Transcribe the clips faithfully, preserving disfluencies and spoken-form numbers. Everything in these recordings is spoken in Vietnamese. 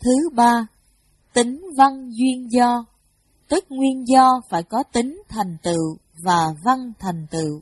Thứ ba, tính văn duyên do, tức nguyên do phải có tính thành tựu và văn thành tựu.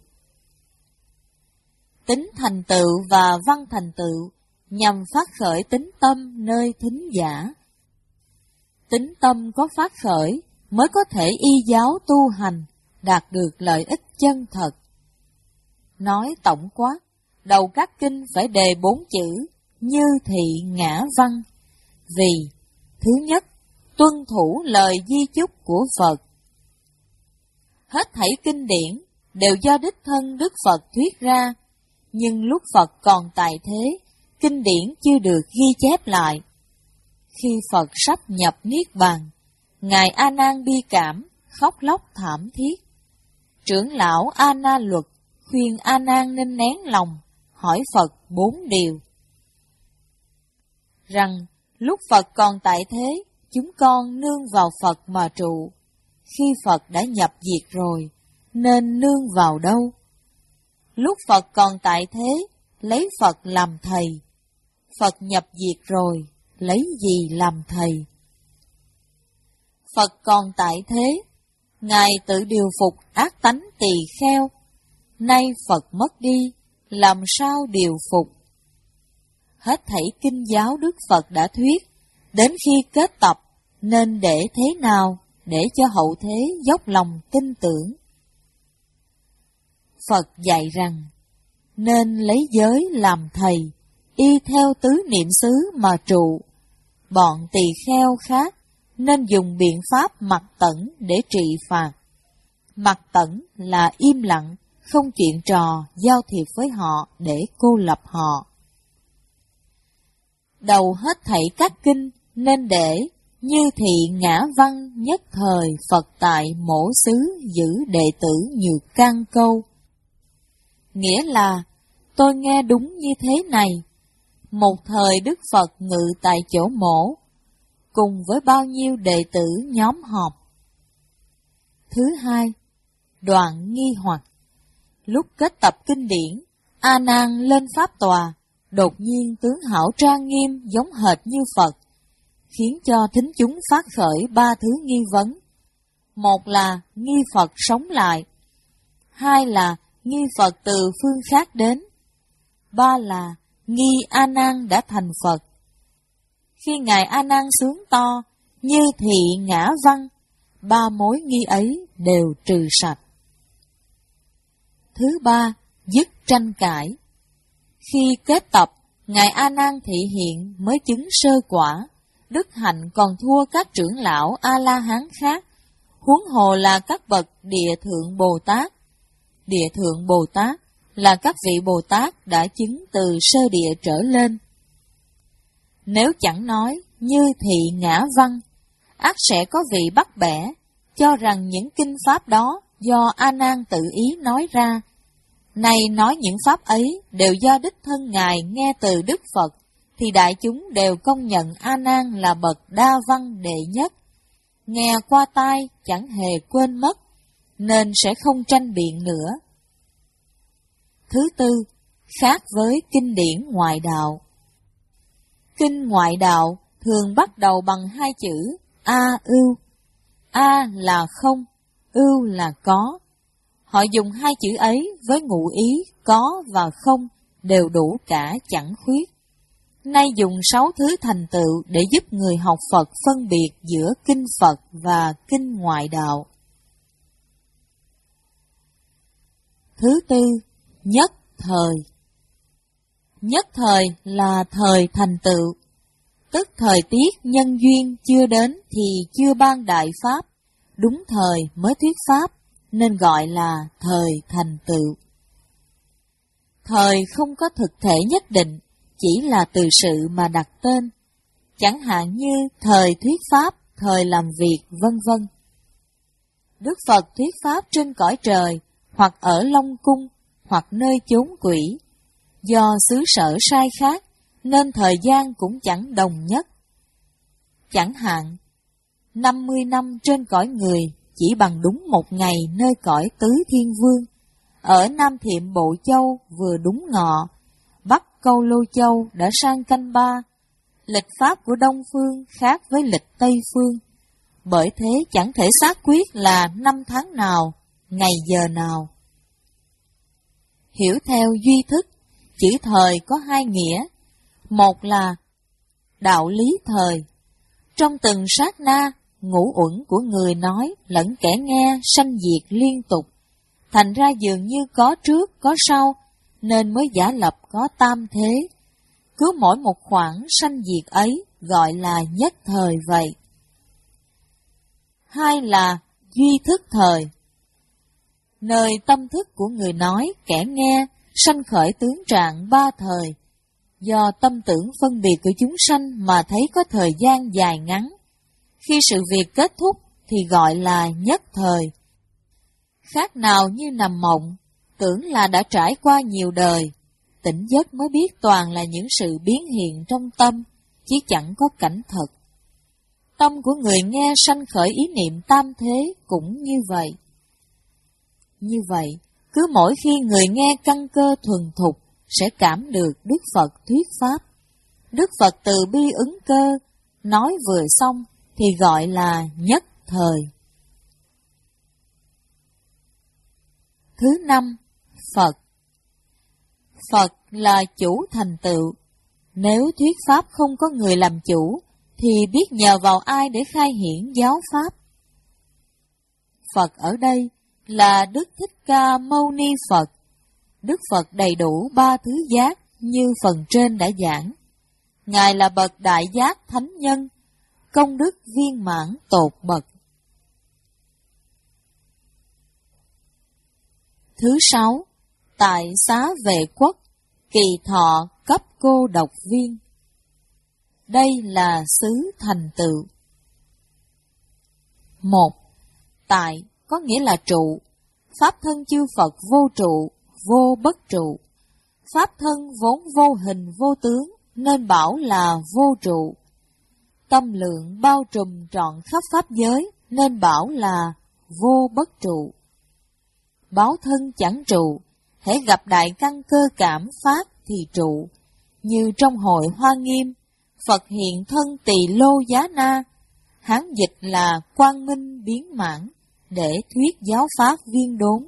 Tính thành tựu và văn thành tựu nhằm phát khởi tính tâm nơi thính giả. Tính tâm có phát khởi mới có thể y giáo tu hành, đạt được lợi ích chân thật. Nói tổng quát, đầu các kinh phải đề bốn chữ như thị ngã văn, vì thứ nhất, tuân thủ lời di chúc của Phật. Hết thảy kinh điển đều do đích thân Đức Phật thuyết ra, nhưng lúc Phật còn tại thế, kinh điển chưa được ghi chép lại. Khi Phật sắp nhập Niết Bàn, Ngài A Nan bi cảm, khóc lóc thảm thiết. Trưởng lão A Na Luật khuyên A Nan nên nén lòng, hỏi Phật bốn điều. Rằng, lúc Phật còn tại thế, chúng con nương vào Phật mà trụ. Khi Phật đã nhập diệt rồi, nên nương vào đâu? Lúc Phật còn tại thế, lấy Phật làm thầy. Phật nhập diệt rồi, lấy gì làm thầy? Phật còn tại thế, Ngài tự điều phục ác tánh tỳ kheo. Nay Phật mất đi, làm sao điều phục? Hết thảy kinh giáo Đức Phật đã thuyết, đến khi kết tập, nên để thế nào, để cho hậu thế dốc lòng tin tưởng. Phật dạy rằng, nên lấy giới làm thầy, y theo tứ niệm xứ mà trụ. Bọn tỳ kheo khác, nên dùng biện pháp mặc tẩn để trị phạt. Mặc tẩn là im lặng, không chuyện trò, giao thiệp với họ để cô lập họ. Đầu hết thảy các kinh nên để như thị ngã văn nhất thời Phật tại mổ xứ giữ đệ tử nhược can câu. Nghĩa là, tôi nghe đúng như thế này. Một thời Đức Phật ngự tại chỗ mổ, cùng với bao nhiêu đệ tử nhóm họp. Thứ hai, đoạn nghi hoặc. Lúc kết tập kinh điển, A Nan lên pháp tòa, đột nhiên tướng hảo trang nghiêm giống hệt như Phật, khiến cho thính chúng phát khởi ba thứ nghi vấn. Một là nghi Phật sống lại, hai là nghi Phật từ phương khác đến, ba là nghi A Nan đã thành Phật. Khi Ngài A Nan sướng to, như thị ngã văn, ba mối nghi ấy đều trừ sạch. Thứ ba, dứt tranh cãi. Khi kết tập, Ngài A Nan thị hiện mới chứng sơ quả, đức hạnh còn thua các trưởng lão A-la-hán khác, huống hồ là các bậc địa thượng Bồ Tát. Địa thượng Bồ Tát là các vị Bồ Tát đã chứng từ sơ địa trở lên. Nếu chẳng nói như thị ngã văn, ắt sẽ có vị bắt bẻ, cho rằng những kinh pháp đó do A Nan tự ý nói ra. Này nói những pháp ấy đều do đích thân Ngài nghe từ Đức Phật, thì đại chúng đều công nhận A Nan là bậc đa văn đệ nhất. Nghe qua tai chẳng hề quên mất, nên sẽ không tranh biện nữa. Thứ tư, khác với kinh điển ngoại đạo. Kinh ngoại đạo thường bắt đầu bằng hai chữ A ưu. A là không, ưu là có. Họ dùng hai chữ ấy với ngụ ý có và không đều đủ cả chẳng khuyết. Nay dùng sáu thứ thành tựu để giúp người học Phật phân biệt giữa kinh Phật và kinh ngoại đạo. Thứ tư, nhất thời. Nhất thời là thời thành tựu, tức thời tiết nhân duyên chưa đến thì chưa ban đại pháp, đúng thời mới thuyết pháp, nên gọi là thời thành tựu. Thời không có thực thể nhất định, chỉ là từ sự mà đặt tên, chẳng hạn như thời thuyết pháp, thời làm việc, vân vân. Đức Phật thuyết pháp trên cõi trời, hoặc ở Long Cung, hoặc nơi chốn quỷ. Do xứ sở sai khác, nên thời gian cũng chẳng đồng nhất. Chẳng hạn, năm mươi năm trên cõi người chỉ bằng đúng một ngày nơi cõi Tứ Thiên Vương. Ở Nam Thiệm Bộ Châu vừa đúng ngọ, Bắc Câu Lô Châu đã sang canh ba, Lịch pháp của Đông Phương khác với lịch Tây Phương, bởi thế chẳng thể xác quyết là năm tháng nào, ngày giờ nào. Hiểu theo duy thức, chữ thời có hai nghĩa. Một là đạo lý thời. Trong từng sát na, ngũ uẩn của người nói lẫn kẻ nghe sanh diệt liên tục, thành ra dường như có trước có sau, nên mới giả lập có tam thế. Cứ mỗi một khoảng sanh diệt ấy gọi là nhất thời vậy. Hai là duy thức thời. Nơi tâm thức của người nói, kẻ nghe, sanh khởi tướng trạng ba thời. Do tâm tưởng phân biệt của chúng sanh mà thấy có thời gian dài ngắn. Khi sự việc kết thúc thì gọi là nhất thời. Khác nào như nằm mộng, tưởng là đã trải qua nhiều đời, tỉnh giấc mới biết toàn là những sự biến hiện trong tâm, chứ chẳng có cảnh thật. Tâm của người nghe sanh khởi ý niệm tam thế cũng như vậy. Như vậy, cứ mỗi khi người nghe căn cơ thuần thục, sẽ cảm được Đức Phật thuyết pháp. Đức Phật từ bi ứng cơ, nói vừa xong thì gọi là nhất thời. Thứ năm, Phật. Phật là chủ thành tựu. Nếu thuyết pháp không có người làm chủ, thì biết nhờ vào ai để khai hiển giáo pháp? Phật ở đây là Đức Thích Ca Mâu Ni Phật. Đức Phật đầy đủ ba thứ giác như phần trên đã giảng. Ngài là bậc đại giác thánh nhân, công đức viên mãn tột bậc. Thứ sáu, tại xá vệ quốc, kỳ thọ cấp cô độc viên. Đây là xứ thành tựu. Một, tại có nghĩa là trụ. Pháp thân chư Phật vô trụ, vô bất trụ. Pháp thân vốn vô hình vô tướng, nên bảo là vô trụ. Tâm lượng bao trùm trọn khắp pháp giới, nên bảo là vô bất trụ. Báo thân chẳng trụ, hễ gặp đại căn cơ cảm phát thì trụ. Như trong hội Hoa Nghiêm, Phật hiện thân Tỳ Lô Giá Na, Hán dịch là quang minh biến mãn, để thuyết giáo pháp viên đốn.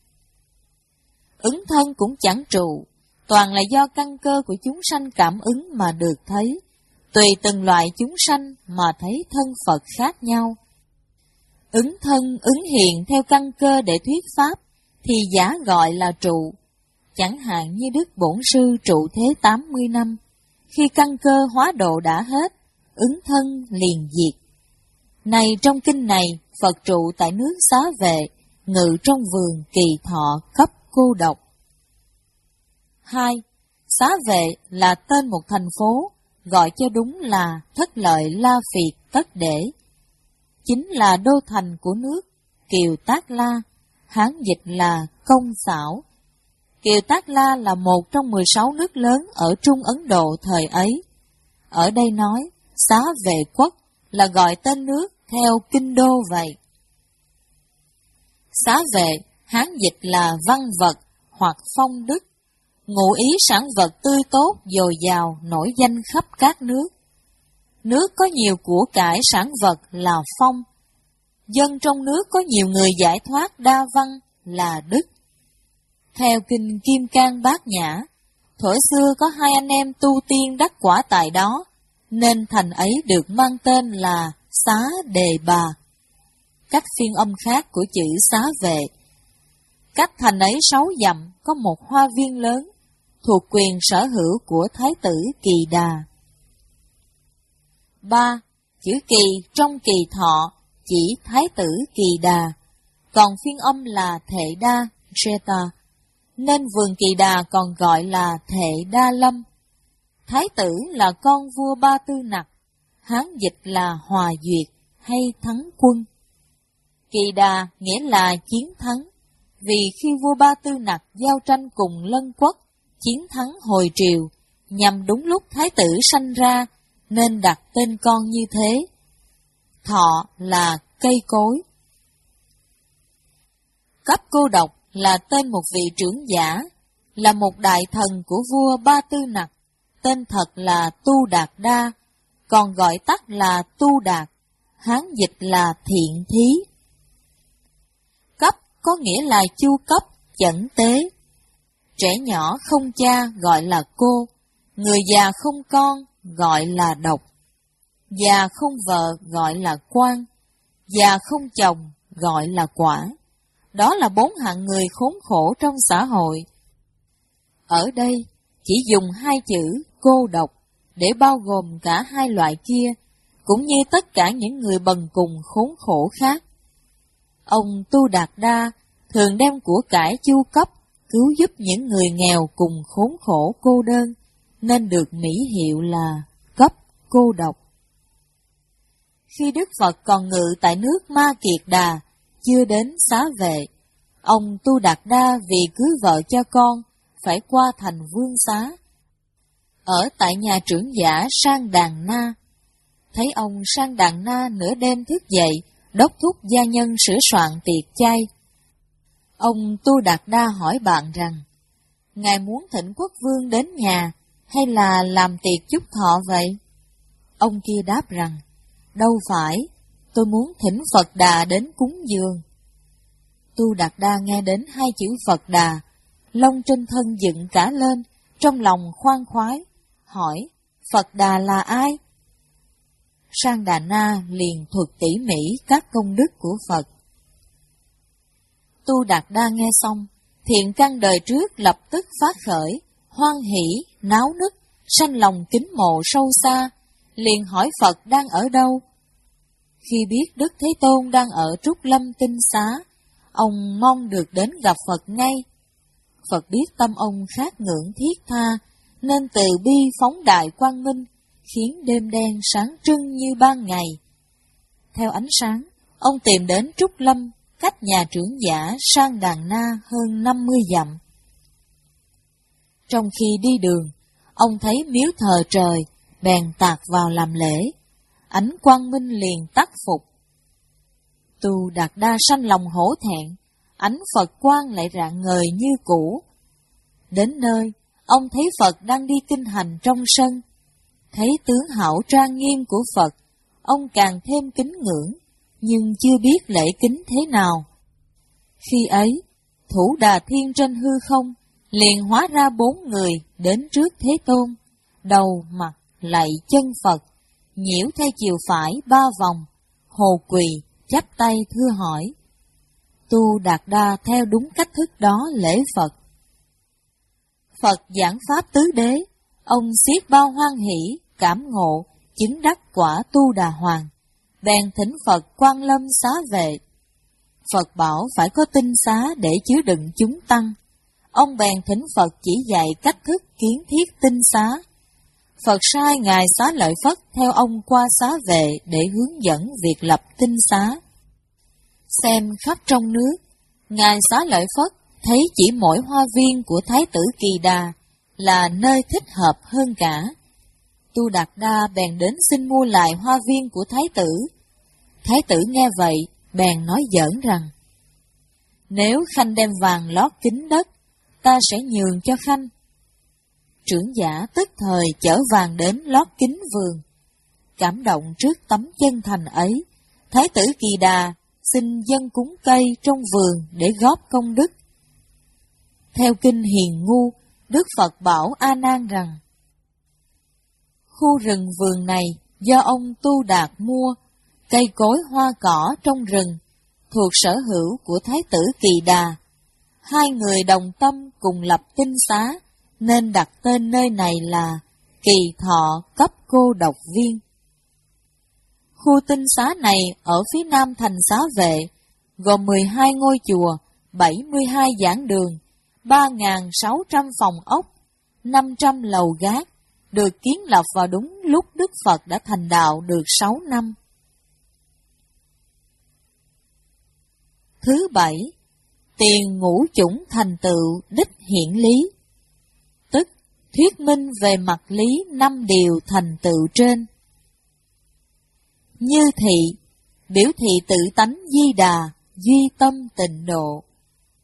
Ứng thân cũng chẳng trụ, toàn là do căn cơ của chúng sanh cảm ứng mà được thấy, tùy từng loại chúng sanh mà thấy thân Phật khác nhau. Ứng thân ứng hiện theo căn cơ để thuyết pháp, thì giả gọi là trụ. Chẳng hạn như Đức Bổn Sư trụ thế tám mươi năm, khi căn cơ hóa độ đã hết, ứng thân liền diệt. Này trong kinh này, Phật trụ tại nước Xá Vệ, ngự trong vườn kỳ thọ cấp cô độc. Hai, Xá Vệ là tên một thành phố, gọi cho đúng là Thất Lợi La Phiệt Tất Để. Chính là đô thành của nước Kiều Tác La, Hán dịch là Công Xảo. Kiều Tác La là một trong mười sáu nước lớn ở Trung Ấn Độ thời ấy. Ở đây nói, Xá Vệ Quốc là gọi tên nước theo kinh đô vậy. Xá Vệ, Hán dịch là văn vật hoặc phong đức, ngụ ý sản vật tươi tốt, dồi dào, nổi danh khắp các nước. Nước có nhiều của cải sản vật là phong. Dân trong nước có nhiều người giải thoát đa văn là đức. Theo kinh Kim Cang Bát Nhã, thuở xưa có hai anh em tu tiên đắc quả tại đó, nên thành ấy được mang tên là Xá Đề Bà. Cách phiên âm khác của chữ Xá Vệ. Cách thành ấy sáu dặm có một hoa viên lớn, thuộc quyền sở hữu của Thái tử Kỳ Đà. Ba. Chữ Kỳ trong Kỳ Thọ chỉ Thái tử Kỳ Đà, còn phiên âm là Thệ Đa, Jeta, nên vườn Kỳ Đà còn gọi là Thệ Đa Lâm. Thái tử là con vua Ba Tư Nặc, Hán dịch là Hòa Duyệt hay Thắng Quân. Kỳ Đà nghĩa là chiến thắng, vì khi vua Ba Tư Nặc giao tranh cùng Lân Quốc, chiến thắng hồi triều, nhằm đúng lúc Thái tử sanh ra, nên đặt tên con như thế. Thọ là cây cối. Cấp Cô Độc là tên một vị trưởng giả, là một đại thần của vua Ba Tư Nặc, tên thật là Tu Đạt Đa còn gọi tắt là Tu Đạt, Hán dịch là Thiện Thí. Cấp có nghĩa là chu cấp, chẩn tế. Trẻ nhỏ không cha gọi là cô, người già không con gọi là độc, già không vợ gọi là quan, già không chồng gọi là quả. Đó là bốn hạng người khốn khổ trong xã hội. Ở đây chỉ dùng hai chữ cô độc để bao gồm cả hai loại kia, cũng như tất cả những người bần cùng khốn khổ khác. Ông Tu Đạt Đa thường đem của cải chu cấp cứu giúp những người nghèo cùng khốn khổ cô đơn, nên được mỹ hiệu là cấp cô độc. Khi Đức Phật còn ngự tại nước Ma Kiệt Đà, chưa đến Xá Vệ, ông Tu Đạt Đa vì cưới vợ cho con, phải qua thành Vương Xá. Ở tại nhà trưởng giả Sang Đàn Na, thấy ông Sang Đàn Na nửa đêm thức dậy, đốc thúc gia nhân sửa soạn tiệc chay. Ông Tu Đạt Đa hỏi bạn rằng, Ngài muốn thỉnh quốc vương đến nhà, hay là làm tiệc chúc thọ vậy? Ông kia đáp rằng, đâu phải, tôi muốn thỉnh Phật Đà đến cúng dường. Tu Đạt Đa nghe đến hai chữ Phật Đà, lông trên thân dựng cả lên, trong lòng khoan khoái, hỏi, Phật Đà là ai? Sang Đà Na liền thuật tỉ mỉ các công đức của Phật. Tu Đạt Đa nghe xong, thiện căn đời trước lập tức phát khởi, hoan hỷ, náo nức, sanh lòng kính mộ sâu xa, liền hỏi Phật đang ở đâu. Khi biết Đức Thế Tôn đang ở Trúc Lâm Tinh Xá, ông mong được đến gặp Phật ngay. Phật biết tâm ông khát ngưỡng thiết tha, nên từ bi phóng đại quang minh, khiến đêm đen sáng trưng như ban ngày. Theo ánh sáng, ông tìm đến Trúc Lâm, cách nhà trưởng giả Sang Đàn Na hơn năm mươi dặm. Trong khi đi đường, ông thấy miếu thờ trời, bèn tạc vào làm lễ. Ánh quang minh liền tắt phục. Tu Đạt Đa sanh lòng hổ thẹn, ánh Phật quang lại rạng ngời như cũ. Đến nơi, ông thấy Phật đang đi kinh hành trong sân. Thấy tướng hảo trang nghiêm của Phật, ông càng thêm kính ngưỡng, nhưng chưa biết lễ kính thế nào. Khi ấy, Thủ Đà Thiên trên hư không, liền hóa ra bốn người đến trước Thế Tôn, đầu mặt lạy chân Phật, nhiễu theo chiều phải ba vòng, hồ quỳ, chắp tay thưa hỏi. Tu Đạt Đa theo đúng cách thức đó lễ Phật. Phật giảng pháp tứ đế, ông xiết bao hoan hỷ, cảm ngộ, chứng đắc quả Tu Đà Hoàng, bèn thỉnh Phật Quan Lâm Xá Vệ. Phật bảo phải có tinh xá để chứa đựng chúng tăng. Ông bèn thỉnh Phật chỉ dạy cách thức kiến thiết tinh xá. Phật sai Ngài Xá Lợi Phất theo ông qua Xá Vệ để hướng dẫn việc lập tinh xá. Xem khắp trong nước, Ngài Xá Lợi Phất thấy chỉ mỗi hoa viên của Thái tử Kỳ Đà là nơi thích hợp hơn cả. Tu Đạt Đa bèn đến xin mua lại hoa viên của Thái tử. Thái tử nghe vậy, bèn nói giỡn rằng, nếu Khanh đem vàng lót kính đất, ta sẽ nhường cho Khanh. Trưởng giả tức thời chở vàng đến lót kính vườn. Cảm động trước tấm chân thành ấy, Thái tử Kỳ Đà xin dâng cúng cây trong vườn để góp công đức. Theo kinh Hiền Ngu, Đức Phật bảo A Nan rằng, khu rừng vườn này do ông Tu Đạt mua, cây cối hoa cỏ trong rừng, thuộc sở hữu của Thái tử Kỳ Đà. Hai người đồng tâm cùng lập tinh xá, nên đặt tên nơi này là Kỳ Thọ Cấp Cô Độc Viên. Khu tinh xá này ở phía nam thành Xá Vệ, gồm mười hai ngôi chùa, bảy mươi hai giảng đường, ba nghìn sáu trăm phòng ốc, năm trăm lầu gác, được kiến lập vào đúng lúc Đức Phật đã thành đạo được sáu năm. Thứ bảy, tiền ngũ chủng thành tựu đích hiển lý, tức thuyết minh về mặt lý năm điều thành tựu trên. Như thị, biểu thị tự tánh di đà, duy tâm tịnh độ.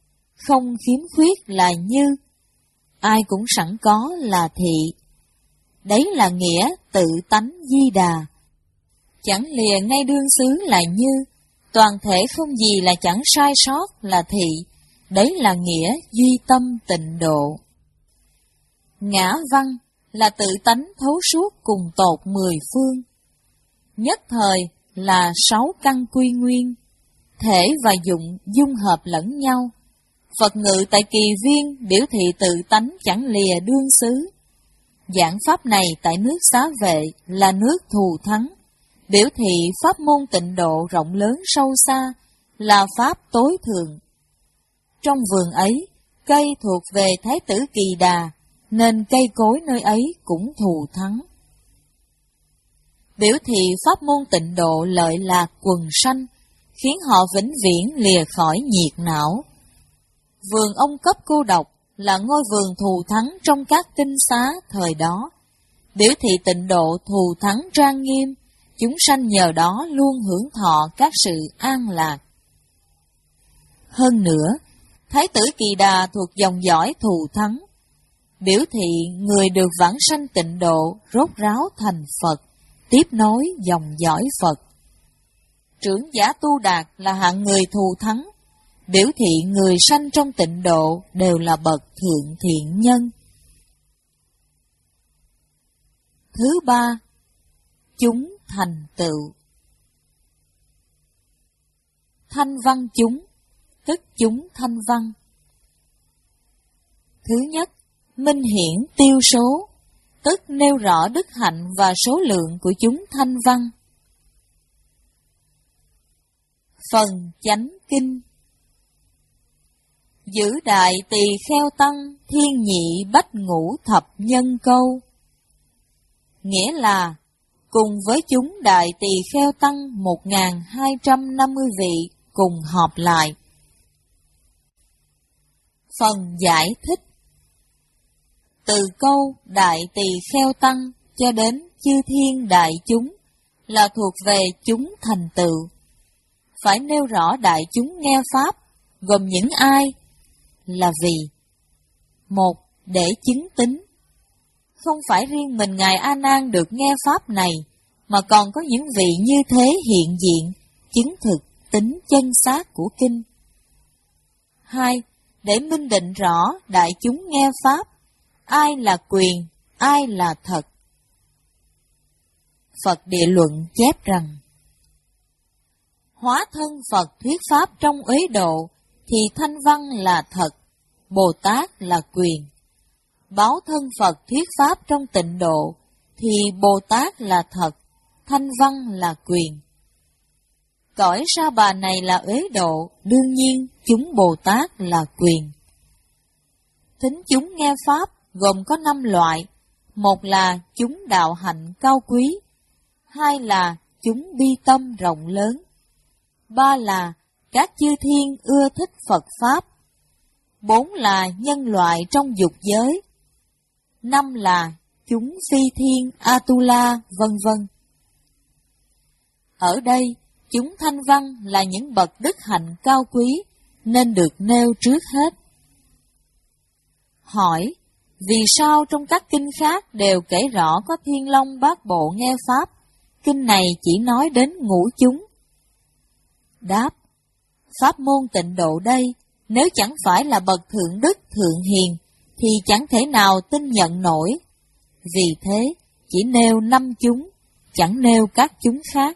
Không khiếm khuyết là như, ai cũng sẵn có là thị. đấy là nghĩa tự tánh Di Đà. Chẳng lìa ngay đương xứ là như, toàn thể không gì là chẳng sai sót là thị, đấy là nghĩa duy tâm tịnh độ. Ngã văn là tự tánh thấu suốt cùng tột mười phương. Nhất thời là sáu căn quy nguyên, thể và dụng dung hợp lẫn nhau. Phật ngự tại kỳ viên biểu thị tự tánh chẳng lìa đương xứ. Giảng pháp này tại nước Xá Vệ là nước thù thắng, biểu thị pháp môn tịnh độ rộng lớn sâu xa, là pháp tối thượng. Trong vườn ấy, cây thuộc về Thái tử Kỳ Đà, nên cây cối nơi ấy cũng thù thắng. Biểu thị pháp môn tịnh độ lợi lạc quần sanh, khiến họ vĩnh viễn lìa khỏi nhiệt não. Vườn ông cấp cô độc là ngôi vườn thù thắng trong các kinh xá thời đó, biểu thị tịnh độ thù thắng trang nghiêm, chúng sanh nhờ đó luôn hưởng thọ các sự an lạc. Hơn nữa, Thái tử Kỳ Đà thuộc dòng dõi thù thắng, biểu thị người được vãng sanh tịnh độ rốt ráo thành Phật, tiếp nối dòng dõi Phật. Trưởng giả Tu Đạt là hạng người thù thắng, biểu thị người sanh trong tịnh độ đều là bậc thượng thiện nhân. Thứ ba, chúng thành tựu. Thanh văn chúng, tức chúng thanh văn. Thứ nhất, minh hiển tiêu số, tức nêu rõ đức hạnh và số lượng của chúng thanh văn. Phần chánh kinh. Giữ đại tỳ kheo tăng, thiên nhị bách ngũ thập nhân câu. Nghĩa là, cùng với chúng đại tỳ kheo tăng một nghìn hai trăm năm mươi vị cùng họp lại. Phần giải thích. Từ câu đại tỳ kheo tăng cho đến chư thiên đại chúng là thuộc về chúng thành tựu. Phải nêu rõ đại chúng nghe Pháp gồm những ai, là vì: một, để chứng tín. Không phải riêng mình Ngài A Nan được nghe Pháp này, mà còn có những vị như thế hiện diện, chứng thực tính chân xác của kinh. Hai, để minh định rõ đại chúng nghe Pháp, ai là quyền, ai là thật. Phật Địa Luận chép rằng, hóa thân Phật thuyết Pháp trong uế độ, thì thanh văn là thật, Bồ Tát là quyền. Báo thân Phật thuyết Pháp trong tịnh độ, thì Bồ Tát là thật, thanh văn là quyền. Cõi Sa Bà này là uế độ, đương nhiên chúng Bồ Tát là quyền. Thính chúng nghe Pháp gồm có năm loại: một là chúng đạo hạnh cao quý, hai là chúng bi tâm rộng lớn, ba là các chư thiên ưa thích Phật Pháp, bốn là nhân loại trong dục giới, năm là chúng phi thiên Atula, vân vân. Ở đây, chúng thanh văn là những bậc đức hạnh cao quý, nên được nêu trước hết. Hỏi, vì sao trong các kinh khác đều kể rõ có Thiên Long Bát Bộ nghe Pháp, kinh này chỉ nói đến ngũ chúng? Đáp, pháp môn tịnh độ đây, nếu chẳng phải là bậc thượng đức thượng hiền, thì chẳng thể nào tin nhận nổi. Vì thế, chỉ nêu năm chúng, chẳng nêu các chúng khác.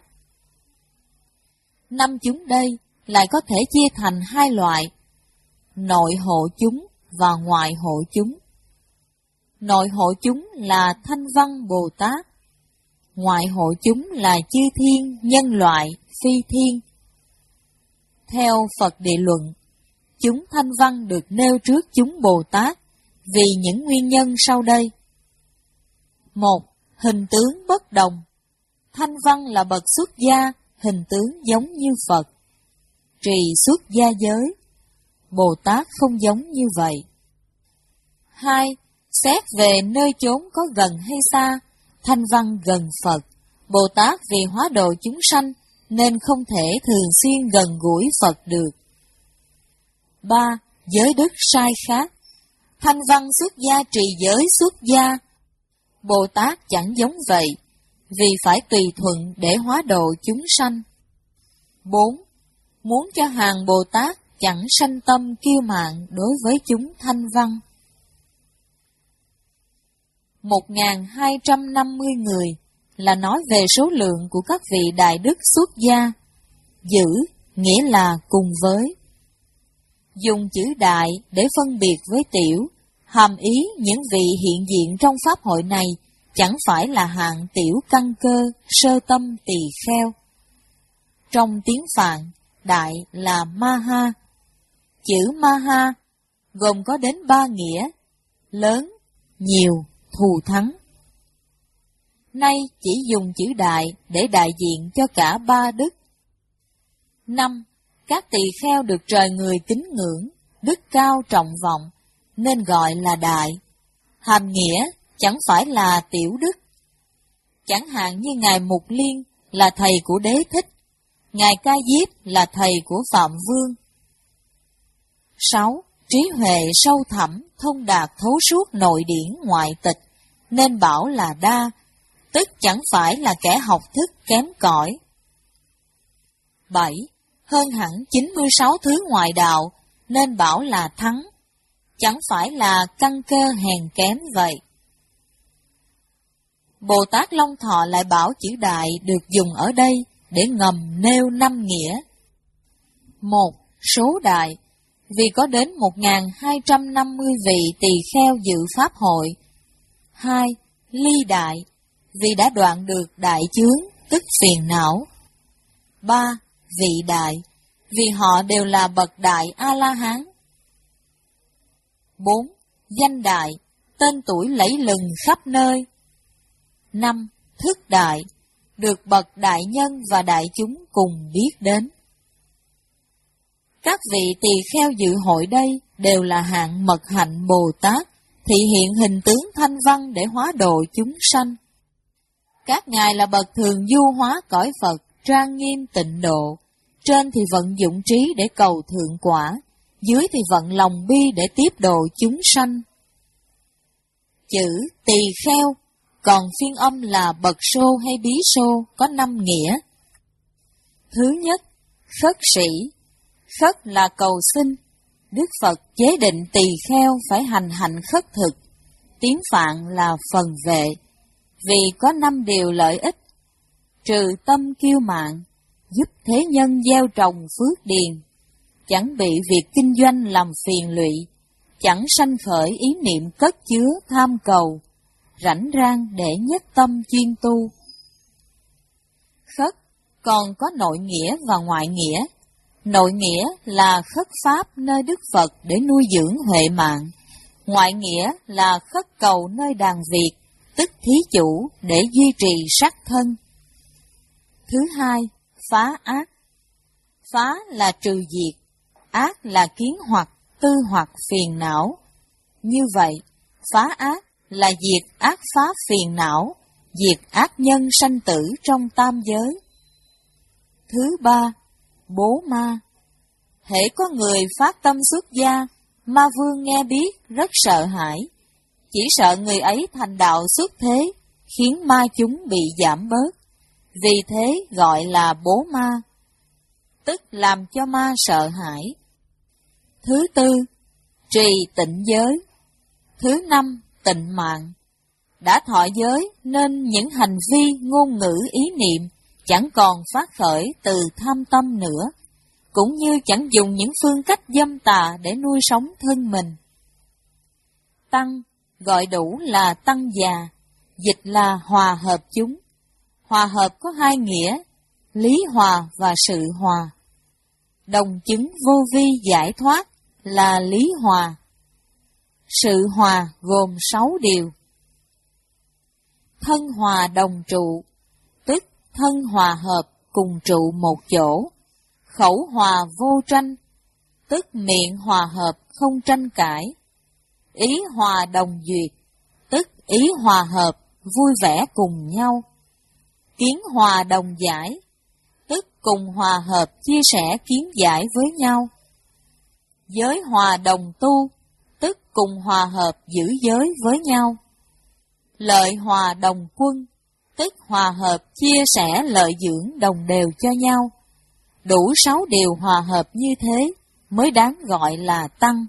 Năm chúng đây lại có thể chia thành hai loại: nội hộ chúng và ngoại hộ chúng. Nội hộ chúng là Thanh Văn Bồ Tát, ngoại hộ chúng là chư thiên, nhân loại, phi thiên. Theo Phật Địa Luận, chúng Thanh Văn được nêu trước chúng Bồ Tát vì những nguyên nhân sau đây. Một, hình tướng bất đồng. Thanh Văn là bậc xuất gia, hình tướng giống như Phật, trì xuất gia giới. Bồ Tát không giống như vậy. Hai, xét về nơi chốn có gần hay xa, Thanh Văn gần Phật, Bồ Tát vì hóa độ chúng sanh nên không thể thường xuyên gần gũi Phật được. Ba, giới đức sai khác. Thanh Văn xuất gia trì giới xuất gia, Bồ Tát chẳng giống vậy, vì phải tùy thuận để hóa độ chúng sanh. bốn. Muốn cho hàng Bồ Tát chẳng sanh tâm kiêu mạn đối với chúng thanh văn. một nghìn hai trăm năm mươi người là nói về số lượng của các vị đại đức xuất gia. Giữ nghĩa là cùng với. Dùng chữ đại để phân biệt với tiểu, hàm ý những vị hiện diện trong pháp hội này chẳng phải là hạng tiểu căn cơ, sơ tâm tỳ kheo. Trong tiếng Phạn, đại là Maha. Chữ Maha gồm có đến ba nghĩa: lớn, nhiều, thù thắng. Nay chỉ dùng chữ đại để đại diện cho cả ba đức. năm. Các tỳ kheo được trời người kính ngưỡng, đức cao trọng vọng, nên gọi là đại. Hàm nghĩa chẳng phải là tiểu đức. Chẳng hạn như Ngài Mục Liên là thầy của Đế Thích, Ngài Ca Diếp là thầy của Phạm Vương. sáu. Trí huệ sâu thẳm, thông đạt thấu suốt nội điển ngoại tịch, nên bảo là đa, tức chẳng phải là kẻ học thức kém cỏi. bảy. Hơn hẳn chín mươi sáu thứ ngoại đạo, nên bảo là thắng, chẳng phải là căn cơ hèn kém vậy. Bồ Tát Long Thọ lại bảo chữ đại được dùng ở đây để ngầm nêu năm nghĩa. một. Số đại, vì có đến một nghìn hai trăm năm mươi vị tỳ kheo dự pháp hội. hai. Ly đại, vì đã đoạn được đại chướng, tức phiền não. ba. Vị đại, vì họ đều là bậc đại A-la-hán. bốn. Danh đại, tên tuổi lẫy lừng khắp nơi. năm. Thức đại, được bậc đại nhân và đại chúng cùng biết đến. Các vị tỳ kheo dự hội đây đều là hạng mật hạnh Bồ Tát, thị hiện hình tướng thanh văn để hóa độ chúng sanh. Các ngài là bậc thường du hóa cõi Phật, trang nghiêm tịnh độ. Trên thì vận dụng trí để cầu thượng quả, dưới thì vận lòng bi để tiếp độ chúng sanh. Chữ tỳ kheo, còn phiên âm là bậc sô hay bí sô, có năm nghĩa. Thứ nhất, khất sĩ. Khất là cầu xin. Đức Phật chế định tỳ kheo phải hành hạnh khất thực. Tiếng Phạn là phần vệ, vì có năm điều lợi ích: trừ tâm kiêu mạn, giúp thế nhân gieo trồng phước điền, chẳng bị việc kinh doanh làm phiền lụy, chẳng sanh khởi ý niệm cất chứa tham cầu, rảnh rang để nhất tâm chuyên tu. Khất còn có nội nghĩa và ngoại nghĩa. Nội nghĩa là khất pháp nơi Đức Phật để nuôi dưỡng huệ mạng. Ngoại nghĩa là khất cầu nơi đàn Việt, tức thí chủ để duy trì sắc thân. Thứ hai, phá ác. Phá là trừ diệt, ác là kiến hoặc, tư hoặc phiền não. Như vậy, phá ác là diệt ác pháp phiền não, diệt ác nhân sanh tử trong tam giới. Thứ ba, bố ma. Hễ có người phát tâm xuất gia, ma vương nghe biết rất sợ hãi, chỉ sợ người ấy thành đạo xuất thế, khiến ma chúng bị giảm bớt. Vì thế gọi là bố ma, tức làm cho ma sợ hãi. Thứ tư, trì tịnh giới. Thứ năm, tịnh mạng. Đã thọ giới nên những hành vi, ngôn ngữ, ý niệm chẳng còn phát khởi từ tham tâm nữa, cũng như chẳng dùng những phương cách dâm tà để nuôi sống thân mình. Tăng gọi đủ là tăng già, dịch là hòa hợp chúng. Hòa hợp có hai nghĩa, lý hòa và sự hòa. Đồng chứng vô vi giải thoát là lý hòa. Sự hòa gồm sáu điều. Thân hòa đồng trụ, tức thân hòa hợp cùng trụ một chỗ. Khẩu hòa vô tranh, tức miệng hòa hợp không tranh cãi. Ý hòa đồng duyệt, tức ý hòa hợp vui vẻ cùng nhau. Kiến hòa đồng giải, tức cùng hòa hợp chia sẻ kiến giải với nhau. Giới hòa đồng tu, tức cùng hòa hợp giữ giới với nhau. lợi hòa đồng quân, tức hòa hợp chia sẻ lợi dưỡng đồng đều cho nhau. Đủ sáu điều hòa hợp như thế mới đáng gọi là tăng.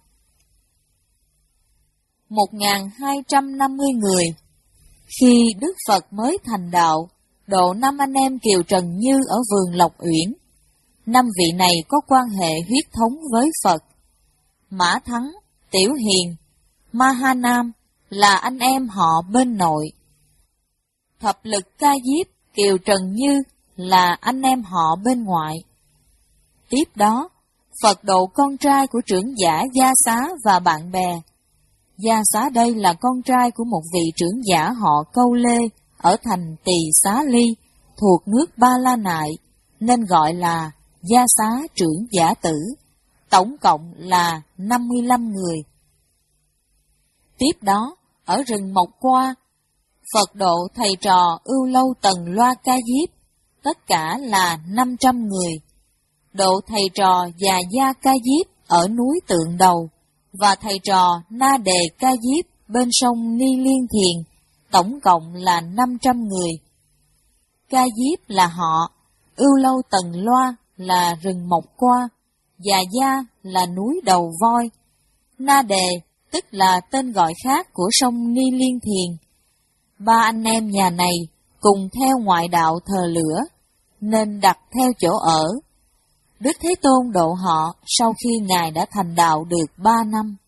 một nghìn hai trăm năm mươi người. Khi Đức Phật mới thành đạo, độ năm anh em Kiều Trần Như ở vườn Lộc Uyển. Năm vị này có quan hệ huyết thống với Phật. Mã Thắng, Tiểu Hiền, Ma Ha Nam là anh em họ bên nội. Thập Lực Ca Diếp, Kiều Trần Như là anh em họ bên ngoại. Tiếp đó, Phật độ con trai của trưởng giả Gia Xá và bạn bè. Gia Xá đây là con trai của một vị trưởng giả họ Câu Lê ở thành Tỳ Xá Ly, thuộc nước Ba La Nại, nên gọi là Gia Xá trưởng giả tử. Tổng cộng là năm mươi lăm người. Tiếp đó, ở rừng Mộc Qua, Phật độ thầy trò Ưu Lâu Tần Loa Ca Diếp, tất cả là năm trăm người. Độ thầy trò Già Gia Ca Diếp ở núi Tượng Đầu, và thầy trò Na Đề Ca Diếp bên sông Ni Liên Thiền, tổng cộng là năm trăm người. Ca Diếp là họ, Ưu Lâu Tần Loa là rừng Mộc Qua, Già Gia là núi Đầu Voi, Na Đề tức là tên gọi khác của sông Ni Liên Thiền. Ba anh em nhà này cùng theo ngoại đạo thờ lửa, nên đặt theo chỗ ở. Đức Thế Tôn độ họ sau khi Ngài đã thành đạo được ba năm.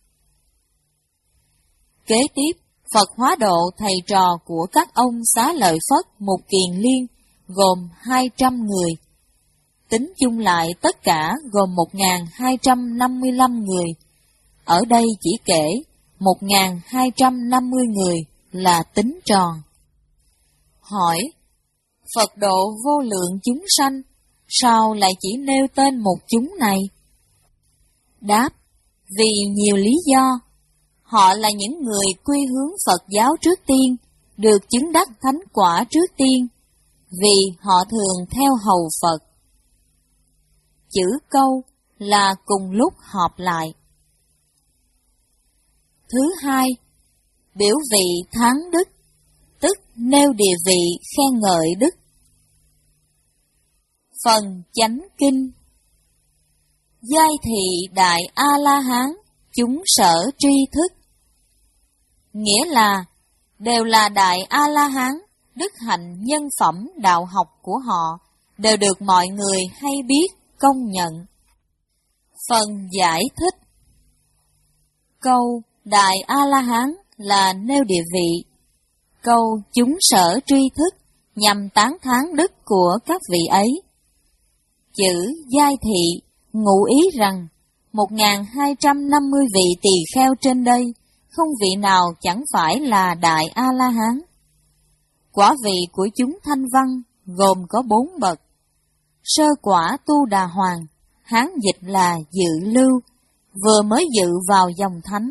Kế tiếp, Phật hóa độ thầy trò của các ông Xá Lợi Phất, Mục Kiền Liên, gồm hai trăm người. Tính chung lại tất cả gồm một nghìn hai trăm năm mươi lăm người. Ở đây chỉ kể một nghìn hai trăm năm mươi người là tính tròn. Hỏi, Phật độ vô lượng chúng sanh, sao lại chỉ nêu tên một chúng này? Đáp, vì nhiều lý do. Họ là những người quy hướng Phật giáo trước tiên, được chứng đắc thánh quả trước tiên, vì họ thường theo hầu Phật. Chữ câu là cùng lúc họp lại. Thứ hai, biểu vị thắng đức, tức nêu địa vị khen ngợi đức. Phần chánh kinh. Giai thị Đại A-la-hán, chúng sở tri thức. Nghĩa là, đều là Đại A-la-hán, đức hạnh nhân phẩm đạo học của họ, đều được mọi người hay biết, công nhận. Phần giải thích. Câu Đại A-la-hán là nêu địa vị. Câu chúng sở tri thức nhằm tán thán đức của các vị ấy. Chữ giai thị ngụ ý rằng một nghìn hai trăm năm mươi vị tỳ kheo trên đây, không vị nào chẳng phải là Đại A-la-hán. Quả vị của chúng thanh văn gồm có bốn bậc. Sơ quả Tu Đà Hoàng, Hán dịch là Dự Lưu, vừa mới dự vào dòng thánh.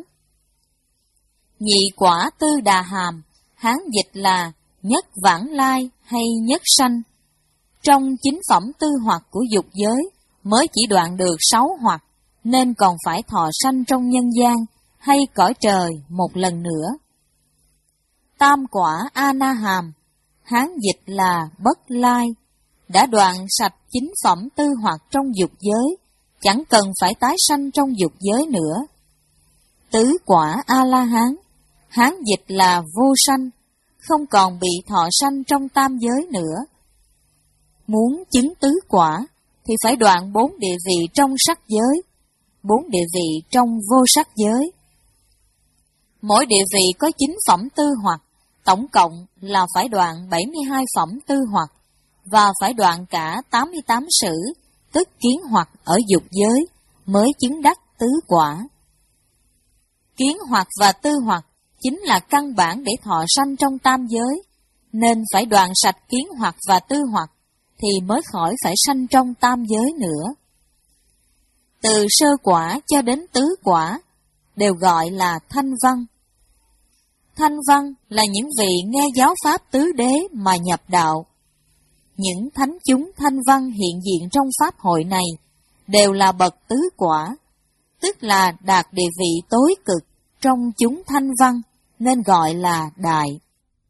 Nhị quả Tư Đà Hàm, Hán dịch là Nhất Vãng Lai hay Nhất Sanh. Trong chính phẩm tư hoặc của dục giới mới chỉ đoạn được sáu hoặc, nên còn phải thọ sanh trong nhân gian hay cõi trời một lần nữa. Tam quả A Na Hàm, Hán dịch là Bất Lai, đã đoạn sạch chính phẩm tư hoặc trong dục giới, chẳng cần phải tái sanh trong dục giới nữa. Tứ quả A La Hán, Hán dịch là Vô Sanh, không còn bị thọ sanh trong tam giới nữa. Muốn chứng tứ quả thì phải đoạn bốn địa vị trong sắc giới, bốn địa vị trong vô sắc giới. Mỗi địa vị có chín phẩm tư hoặc, tổng cộng là phải đoạn bảy mươi hai phẩm tư hoặc, và phải đoạn cả tám mươi tám sử, tức kiến hoặc ở dục giới, mới chứng đắc tứ quả. Kiến hoặc và tư hoặc chính là căn bản để thọ sanh trong tam giới, nên phải đoạn sạch kiến hoặc và tư hoặc, thì mới khỏi phải sanh trong tam giới nữa. Từ sơ quả cho đến tứ quả, đều gọi là thanh văn. Thanh văn là những vị nghe giáo pháp tứ đế mà nhập đạo. Những thánh chúng thanh văn hiện diện trong pháp hội này đều là bậc tứ quả, tức là đạt địa vị tối cực trong chúng thanh văn, nên gọi là đại.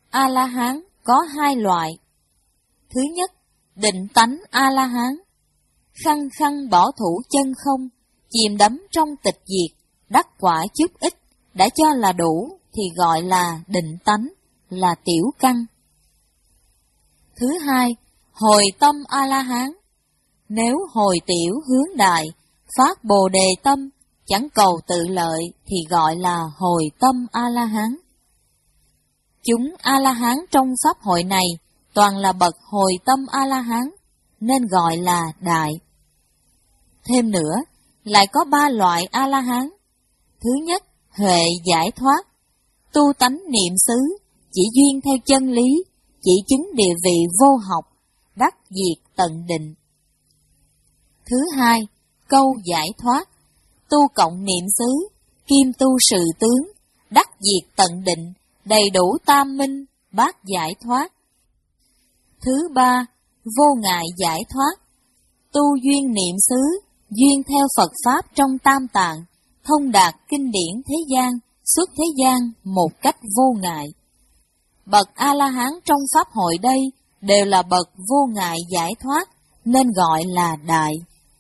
A-la-hán có hai loại. Thứ nhất, định tánh A-la-hán. Khăng khăng bỏ thủ chân không, chìm đắm trong tịch diệt, đắc quả chút ít, đã cho là đủ thì gọi là định tánh, là tiểu căn. Thứ hai, hồi tâm A-la-hán. Nếu hồi tiểu hướng đại, phát bồ đề tâm, chẳng cầu tự lợi thì gọi là hồi tâm A-la-hán. Chúng A-la-hán trong pháp hội này toàn là bậc hồi tâm A-la-hán, nên gọi là đại. Thêm nữa, lại có ba loại A-la-hán. Thứ nhất, huệ giải thoát, tu tánh niệm xứ, chỉ duyên theo chân lý, chỉ chứng địa vị vô học, đắc diệt tận định. Thứ hai, câu giải thoát, tu cộng niệm xứ, kim tu sự tướng, đắc diệt tận định, đầy đủ tam minh, bát giải thoát. Thứ ba, vô ngại giải thoát, tu duyên niệm xứ, duyên theo Phật Pháp trong tam tạng, thông đạt kinh điển thế gian, xuất thế gian một cách vô ngại. Bậc A-la-hán trong Pháp hội đây đều là bậc vô ngại giải thoát, nên gọi là đại.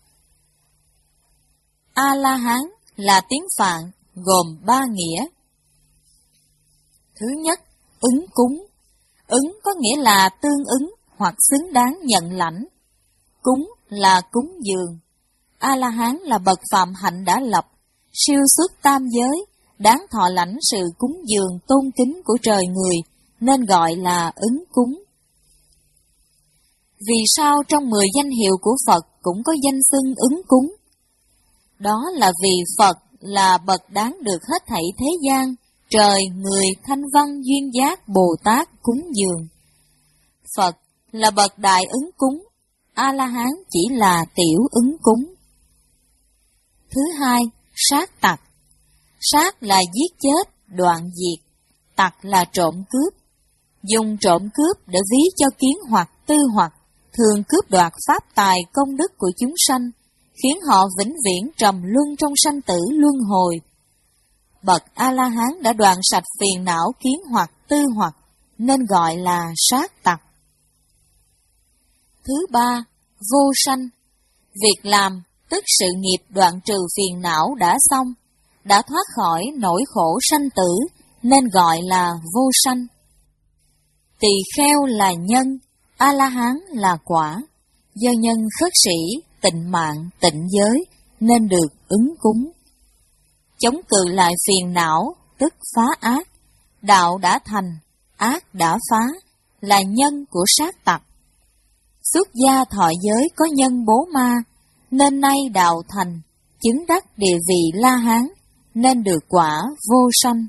A-la-hán là tiếng Phạn, gồm ba nghĩa. Thứ nhất, ứng cúng. Ứng có nghĩa là tương ứng hoặc xứng đáng nhận lãnh. Cúng là cúng dường. A-la-hán là bậc phạm hạnh đã lập, siêu xuất tam giới, đáng thọ lãnh sự cúng dường tôn kính của trời người, nên gọi là ứng cúng. Vì sao trong mười danh hiệu của Phật cũng có danh xưng ứng cúng? Đó là vì Phật là bậc đáng được hết thảy thế gian, trời, người, thanh văn, duyên giác, Bồ Tát cúng dường. Phật là bậc đại ứng cúng, A-la-hán chỉ là tiểu ứng cúng. Thứ hai, sát tặc. Sát là giết chết, đoạn diệt, tặc là trộm cướp. Dùng trộm cướp để ví cho kiến hoặc tư hoặc, thường cướp đoạt pháp tài công đức của chúng sanh, khiến họ vĩnh viễn trầm luân trong sanh tử luân hồi. Bậc A-la-hán đã đoạn sạch phiền não kiến hoặc tư hoặc, nên gọi là sát tặc. Thứ ba, vô sanh. Việc làm, tức sự nghiệp đoạn trừ phiền não đã xong, đã thoát khỏi nỗi khổ sanh tử, nên gọi là vô sanh. Tỳ kheo là nhân, A-la-hán là quả. Do nhân khất sĩ, tịnh mạng, tịnh giới, nên được ứng cúng. Chống cự lại phiền não, tức phá ác. Đạo đã thành, ác đã phá, là nhân của sát tặc. Xuất gia thọ giới có nhân bố ma, nên nay đạo thành, chứng đắc địa vị La Hán, nên được quả vô sanh.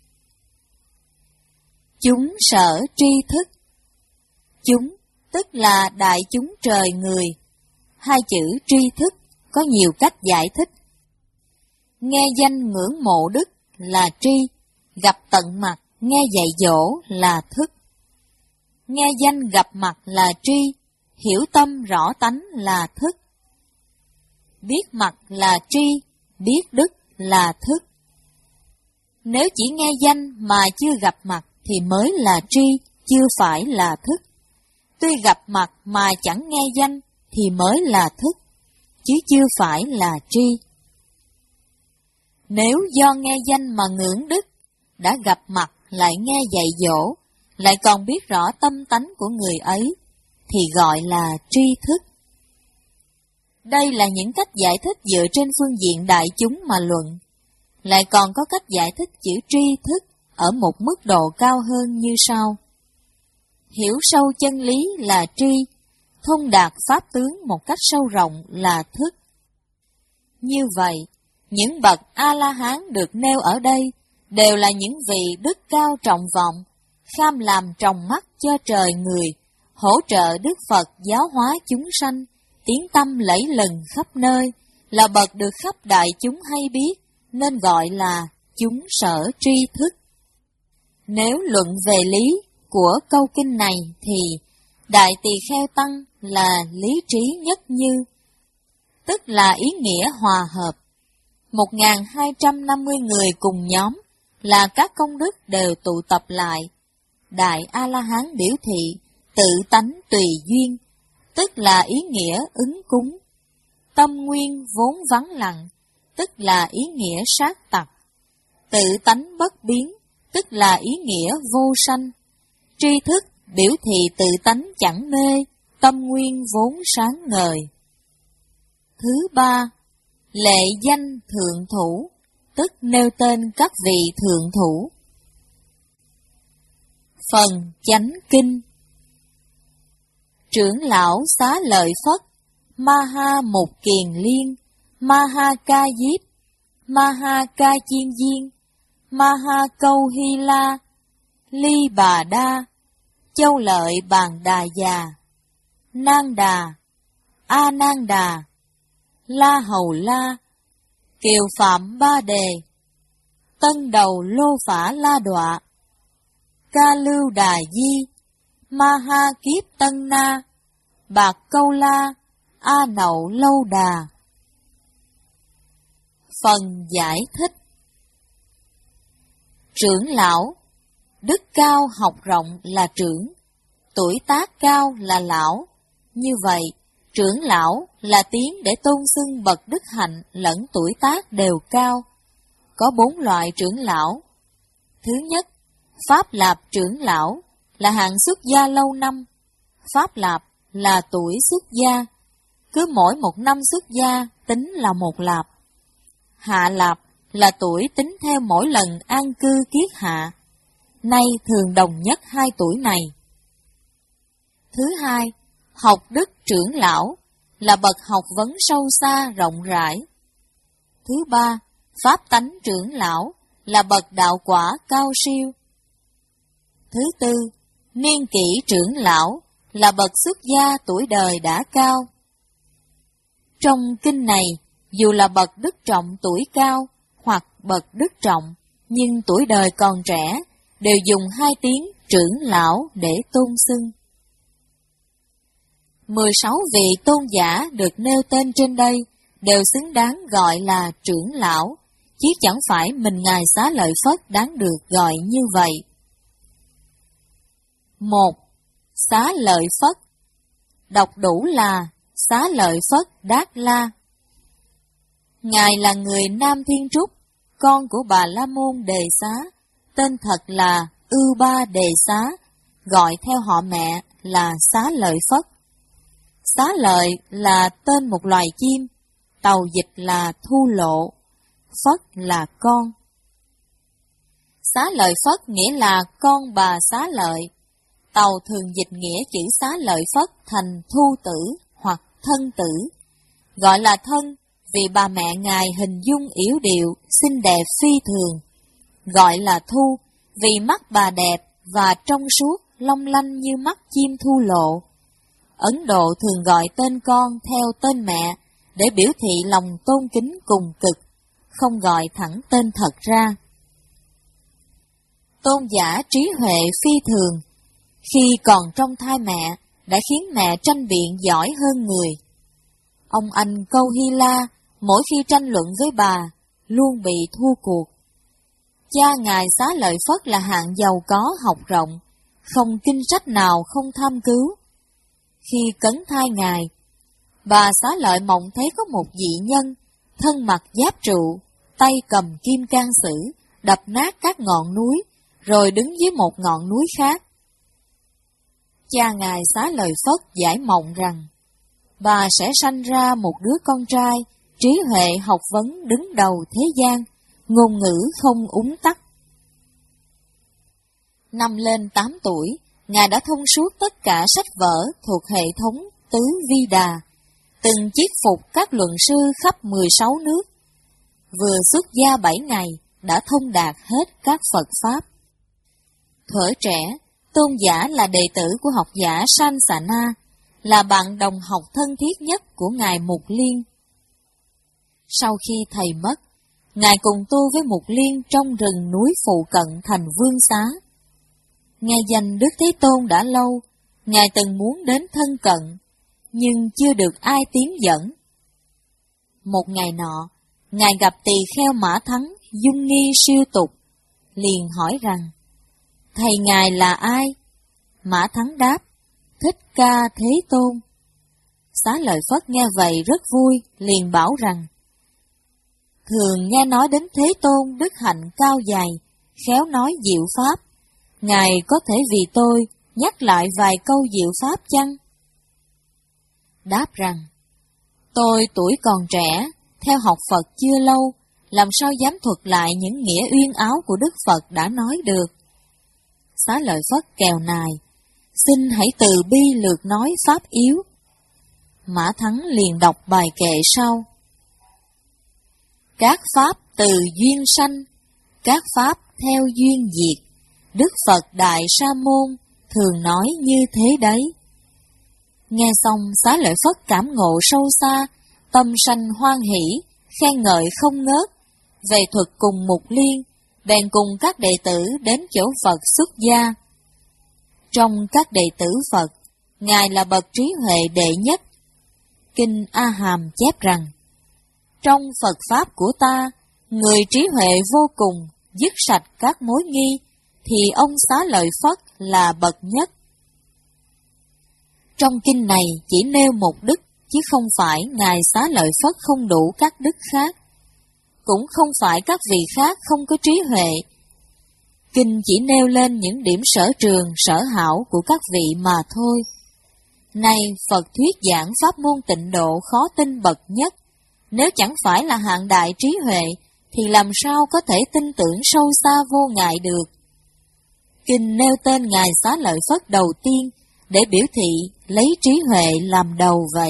Chúng sở tri thức. Chúng, tức là đại chúng trời người. Hai chữ tri thức có nhiều cách giải thích. Nghe danh ngưỡng mộ đức là tri, gặp tận mặt nghe dạy dỗ là thức. Nghe danh gặp mặt là tri, hiểu tâm rõ tánh là thức. Biết mặt là tri, biết đức là thức. Nếu chỉ nghe danh mà chưa gặp mặt thì mới là tri, chưa phải là thức. Tuy gặp mặt mà chẳng nghe danh thì mới là thức, chứ chưa phải là tri. Nếu do nghe danh mà ngưỡng đức, đã gặp mặt lại nghe dạy dỗ, lại còn biết rõ tâm tánh của người ấy, thì gọi là tri thức. Đây là những cách giải thích dựa trên phương diện đại chúng mà luận. Lại còn có cách giải thích chữ tri thức ở một mức độ cao hơn như sau. Hiểu sâu chân lý là tri, thông đạt pháp tướng một cách sâu rộng là thức. Như vậy, những bậc A-la-hán được nêu ở đây đều là những vị đức cao trọng vọng, kham làm tròng mắt cho trời người, hỗ trợ Đức Phật giáo hóa chúng sanh, tiếng tâm lẫy lừng khắp nơi, là bậc được khắp đại chúng hay biết, nên gọi là chúng sở tri thức. Nếu luận về lý của câu kinh này thì Đại Tỳ Kheo Tăng là lý trí nhất như, tức là ý nghĩa hòa hợp. một nghìn hai trăm năm mươi người cùng nhóm là các công đức đều tụ tập lại, Đại A-la-hán biểu thị tự tánh tùy duyên, tức là ý nghĩa ứng cúng. Tâm nguyên vốn vắng lặng, tức là ý nghĩa sát tặc. Tự tánh bất biến, tức là ý nghĩa vô sanh. Tri thức biểu thị tự tánh chẳng mê, tâm nguyên vốn sáng ngời. Thứ ba, lệ danh thượng thủ, tức nêu tên các vị thượng thủ. Phần chánh kinh. Trưởng lão Xá Lợi Phất, Ma-ha Mục Kiền Liên, Ma-ha Ca Diếp, Ma-ha Ca Chiên Diên, Ma-ha Câu Hy La, Ly Bà Đa, Châu Lợi Bàn Đà Già, Nang Đà, A Nang Đà, La Hầu La, Kiều Phạm Ba Đề, Tân Đầu Lô Phả La Đọa, Ca Lưu Đà Di, Ma Ha Kiếp Tân Na, Bạc Câu La, A Nậu Lâu Đà. Phần giải thích. Trưởng lão, đức cao học rộng là trưởng, tuổi tác cao là lão. Như vậy, trưởng lão là tiếng để tôn xưng bậc đức hạnh lẫn tuổi tác đều cao. Có bốn loại trưởng lão. Thứ nhất, Pháp Lạp trưởng lão là hạng xuất gia lâu năm. Pháp Lạp là tuổi xuất gia, cứ mỗi một năm xuất gia tính là một lạp. Hạ Lạp là tuổi tính theo mỗi lần an cư kiết hạ, nay thường đồng nhất hai tuổi này. Thứ hai, Học đức trưởng lão là bậc học vấn sâu xa rộng rãi. Thứ ba, Pháp tánh trưởng lão là bậc đạo quả cao siêu. Thứ tư, Niên kỷ trưởng lão là bậc xuất gia tuổi đời đã cao. Trong kinh này, dù là bậc đức trọng tuổi cao hoặc bậc đức trọng nhưng tuổi đời còn trẻ, đều dùng hai tiếng trưởng lão để tôn xưng. Mười sáu vị tôn giả được nêu tên trên đây đều xứng đáng gọi là trưởng lão, chứ chẳng phải mình Ngài Xá Lợi Phất đáng được gọi như vậy. Một. Xá Lợi Phất. Đọc đủ là Xá Lợi Phất Đát La. Ngài là người Nam Thiên Trúc, con của Bà La Môn Đề Xá, tên thật là Ưu Ba Đề Xá, gọi theo họ mẹ là Xá Lợi Phất. Xá Lợi là tên một loài chim, tàu dịch là thu lộ, Phất là con. Xá Lợi Phất nghĩa là con bà Xá Lợi. Tàu thường dịch nghĩa chữ Xá Lợi Phất thành thu tử hoặc thân tử. Gọi là thân vì bà mẹ Ngài hình dung yểu điệu, xinh đẹp phi thường. Gọi là thu vì mắt bà đẹp và trong suốt, long lanh như mắt chim thu lộ. Ấn Độ thường gọi tên con theo tên mẹ để biểu thị lòng tôn kính cùng cực, không gọi thẳng tên thật ra. Tôn giả trí huệ phi thường, khi còn trong thai mẹ đã khiến mẹ tranh biện giỏi hơn người. Ông anh Câu Hy La mỗi khi tranh luận với bà luôn bị thua cuộc. Cha Ngài Xá Lợi Phất là hạng giàu có học rộng, không kinh sách nào không tham cứu. Khi cấn thai Ngài, bà Xá Lợi mộng thấy có một vị nhân, thân mặc giáp trụ, tay cầm kim can sử, đập nát các ngọn núi, rồi đứng dưới một ngọn núi khác. Cha Ngài Xá Lợi Phất giải mộng rằng, bà sẽ sanh ra một đứa con trai, trí huệ học vấn đứng đầu thế gian, ngôn ngữ không úng tắc. Năm lên tám tuổi, Ngài đã thông suốt tất cả sách vở thuộc hệ thống Tứ Vi Đà, từng chiết phục các luận sư khắp mười sáu nước. Vừa xuất gia bảy ngày, đã thông đạt hết các Phật Pháp. Thuở trẻ, tôn giả là đệ tử của học giả Sansana, là bạn đồng học thân thiết nhất của Ngài Mục Liên. Sau khi thầy mất, Ngài cùng tu với Mục Liên trong rừng núi phụ cận thành Vương Xá. Nghe danh Đức Thế Tôn đã lâu, Ngài từng muốn đến thân cận, nhưng chưa được ai tiến dẫn. Một ngày nọ, Ngài gặp tỳ kheo Mã Thắng dung nghi siêu tục, liền hỏi rằng, thầy ngài là ai? Mã Thắng đáp, Thích Ca Thế Tôn. Xá Lợi Phất nghe vậy rất vui, liền bảo rằng, thường nghe nói đến Thế Tôn đức hạnh cao dày, khéo nói diệu pháp, ngài có thể vì tôi nhắc lại vài câu diệu pháp chăng? Đáp rằng, tôi tuổi còn trẻ, theo học Phật chưa lâu, làm sao dám thuật lại những nghĩa uyên áo của Đức Phật đã nói được. Xá Lợi Phất kèo nài, xin hãy từ bi lược nói pháp yếu. Mã Thắng liền đọc bài kệ sau. Các pháp từ duyên sanh, các pháp theo duyên diệt, Đức Phật Đại Sa Môn thường nói như thế đấy. Nghe xong Xá Lợi Phất cảm ngộ sâu xa, tâm sanh hoan hỷ, khen ngợi không ngớt, về thuật cùng Mục Liên, bèn cùng các đệ tử đến chỗ Phật xuất gia. Trong các đệ tử Phật, ngài là bậc trí huệ đệ nhất. Kinh A Hàm chép rằng, trong Phật Pháp của ta, người trí huệ vô cùng, dứt sạch các mối nghi, thì ông Xá Lợi Phất là bậc nhất. Trong kinh này chỉ nêu một đức, chứ không phải ngài Xá Lợi Phất không đủ các đức khác, cũng không phải các vị khác không có trí huệ. Kinh chỉ nêu lên những điểm sở trường, sở hảo của các vị mà thôi. Nay Phật thuyết giảng pháp môn tịnh độ khó tin bậc nhất, nếu chẳng phải là hạng đại trí huệ, thì làm sao có thể tin tưởng sâu xa vô ngại được. Kinh nêu tên ngài Xá Lợi Phất đầu tiên, để biểu thị lấy trí huệ làm đầu vậy.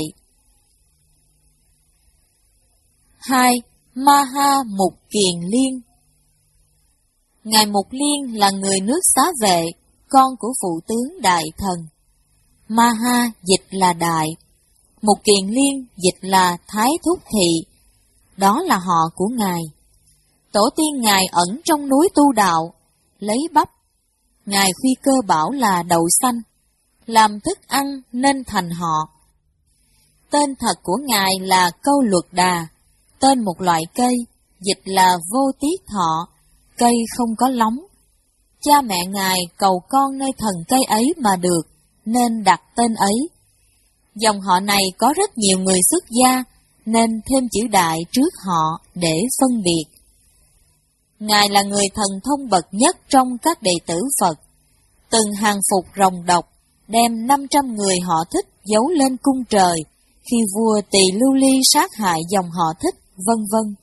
hai. Maha Mục Kiền Liên. Ngài Mục Liên là người nước Xá Vệ, con của phụ tướng Đại Thần. Maha dịch là Đại, Mục Kiền Liên dịch là Thái Thúc Thị, đó là họ của ngài. Tổ tiên ngài ẩn trong núi tu đạo, lấy bắp. Ngài Khuy Cơ bảo là đậu xanh, làm thức ăn nên thành họ. Tên thật của ngài là Câu Luật Đà, tên một loại cây, dịch là Vô Tiết Thọ, cây không có lóng. Cha mẹ ngài cầu con nơi thần cây ấy mà được, nên đặt tên ấy. Dòng họ này có rất nhiều người xuất gia, nên thêm chữ Đại trước họ để phân biệt. Ngài là người thần thông bậc nhất trong các đệ tử Phật, từng hàng phục rồng độc, đem năm trăm người họ Thích giấu lên cung trời, khi vua Tỳ Lưu Ly sát hại dòng họ Thích, vân vân.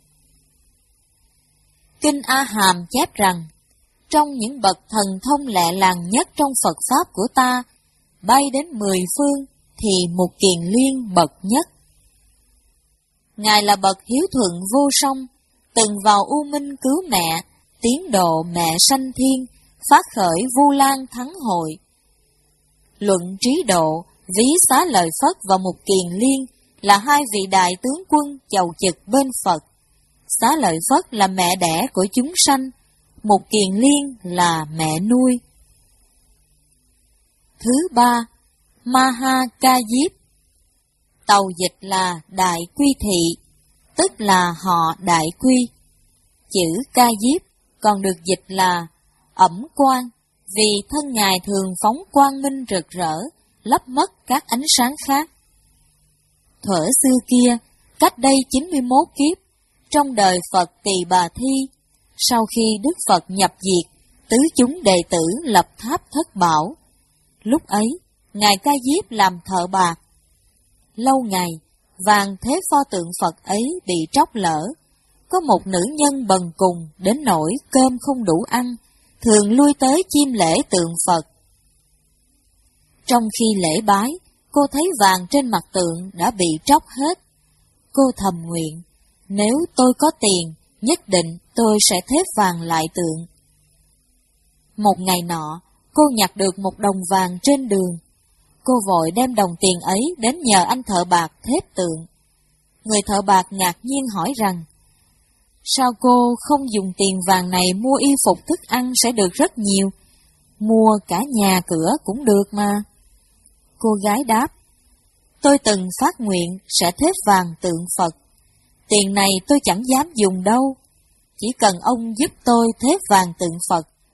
Kinh A Hàm chép rằng, trong những bậc thần thông lẹ làng nhất trong Phật Pháp của ta, bay đến mười phương, thì Mục Kiền Liên bậc nhất. Ngài là bậc hiếu thuận vô song, từng vào U Minh cứu mẹ, tiến độ mẹ sanh thiên, phát khởi Vu Lan thắng hội. Luận trí độ, ví Xá Lợi Phất và Mục Kiền Liên là hai vị đại tướng quân chầu trực bên Phật. Xá Lợi Phất là mẹ đẻ của chúng sanh, Mục Kiền Liên là mẹ nuôi. Thứ ba, Maha Ca Diếp. Tàu dịch là Đại Quy Thị, tức là họ Đại Quy. Chữ Ca Diếp còn được dịch là ẩm quang, vì thân ngài thường phóng quang minh rực rỡ, lấp mất các ánh sáng khác. Thuở xưa kia, cách đây chín mươi mốt kiếp, trong đời Phật Tỳ Bà Thi, sau khi Đức Phật nhập diệt, tứ chúng đệ tử lập tháp thất bảo. Lúc ấy, ngài Ca Diếp làm thợ bạc. Lâu ngày, vàng thế pho tượng Phật ấy bị tróc lở. Có một nữ nhân bần cùng đến nỗi cơm không đủ ăn, thường lui tới chiêm lễ tượng Phật. Trong khi lễ bái, cô thấy vàng trên mặt tượng đã bị tróc hết. Cô thầm nguyện, nếu tôi có tiền, nhất định tôi sẽ thép vàng lại tượng. Một ngày nọ, cô nhặt được một đồng vàng trên đường. Cô vội đem đồng tiền ấy đến nhờ anh thợ bạc thép tượng. Người thợ bạc ngạc nhiên hỏi rằng, sao cô không dùng tiền vàng này mua y phục thức ăn sẽ được rất nhiều, mua cả nhà cửa cũng được mà. Cô gái đáp, tôi từng phát nguyện sẽ thép vàng tượng Phật, tiền này tôi chẳng dám dùng đâu, chỉ cần ông giúp tôi thép vàng tượng Phật